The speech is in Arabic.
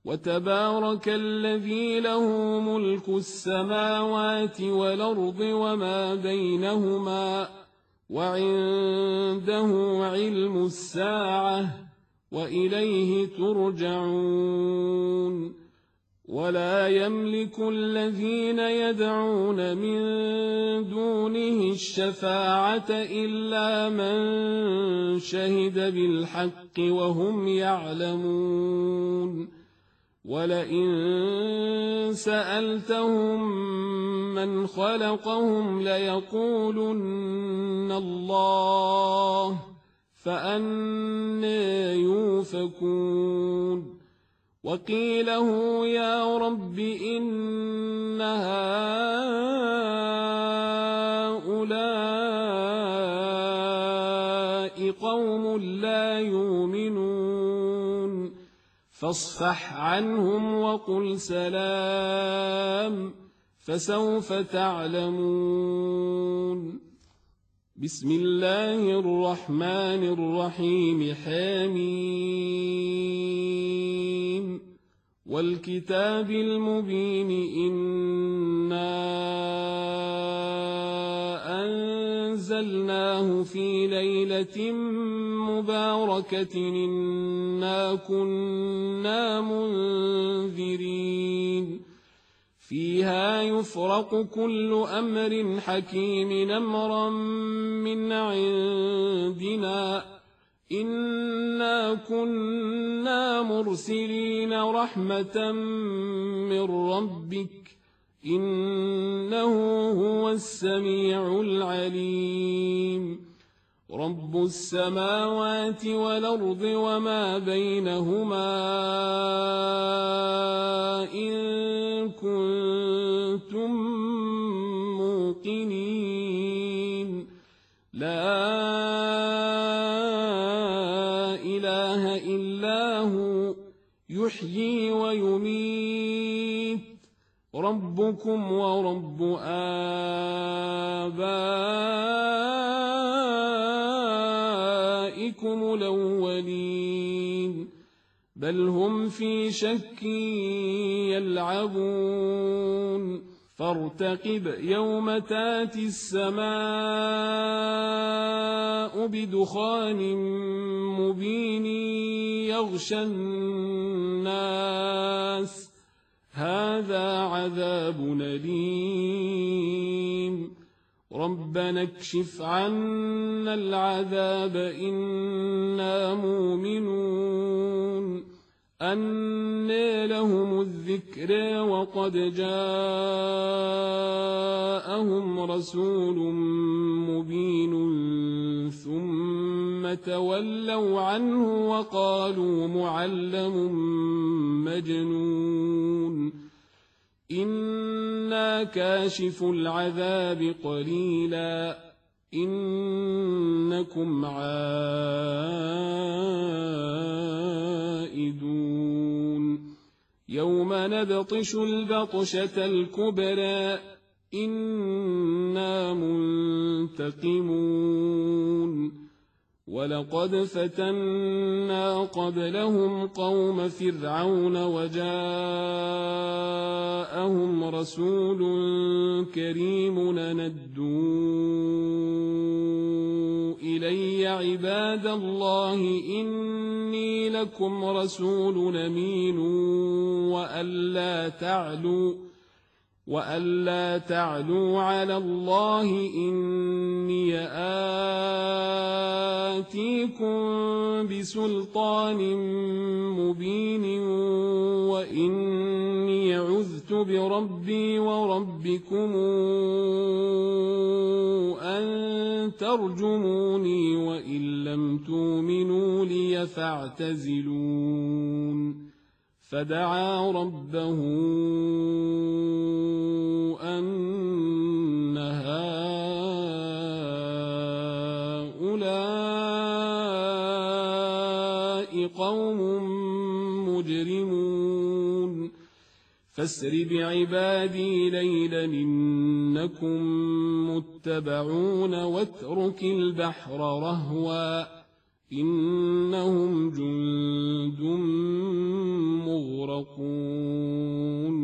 وتبارك الذي له ملك السماوات والأرض وما بينهما وعنده علم الساعة وإليه ترجعون ولا يملك الذين يدعون من دونه الشفاعة إلا من شهد بالحق وهم يعلمون ولئن سألتهم من خلقهم ليقولن الله فأنى يؤفكون وقيله يا رب إن هؤلاء قوم لا يؤمنون فاصفح عنهم وقل سلام فسوف تعلمون بسم الله الرحمن الرحيم حميم والكتاب المبين إنا أنزلناه في ليلة مباركة إنا كنا منذرين فيها يفرق كل أمر حكيم أمرا من عندنا إنا كنا مرسلين رحمة من ربك إنه هو السميع العليم رب السماوات والأرض وما بينهما إن كنتم موقنين لا إله إلا هو يحيي ويميت ربكم ورب آبائكم الأولين بل هم في شك يلعبون فارتقب يوم تاتي السماء بدخان مبين يغشى الناس هذا عذاب أليم ربنا اكشف عنا العذاب إنا مؤمنون أنى لهم الذكر وقد جاءهم رسول مبين ثم تولوا عنه وقالوا معلم مجنون إنا كاشف العذاب قليلا إنكم عائدون يوم نبطش البطشة الكبرى إنا منتقمون ولقد فتنا قبلهم قوم فرعون وجاءهم رسول كريم ندوا إلي عباد الله إني لكم رسول أمين وألا تعلوا على الله إني آتيكم بسلطان مبين وإني عذت بربي وربكم أن ترجموني وإن لم تؤمنوا لي فاعتزلون فدعا ربه أن هؤلاء قوم مجرمون فاسر بعبادي ليلا إنكم متبعون واترك البحر رهوا إنهم جند مغرقون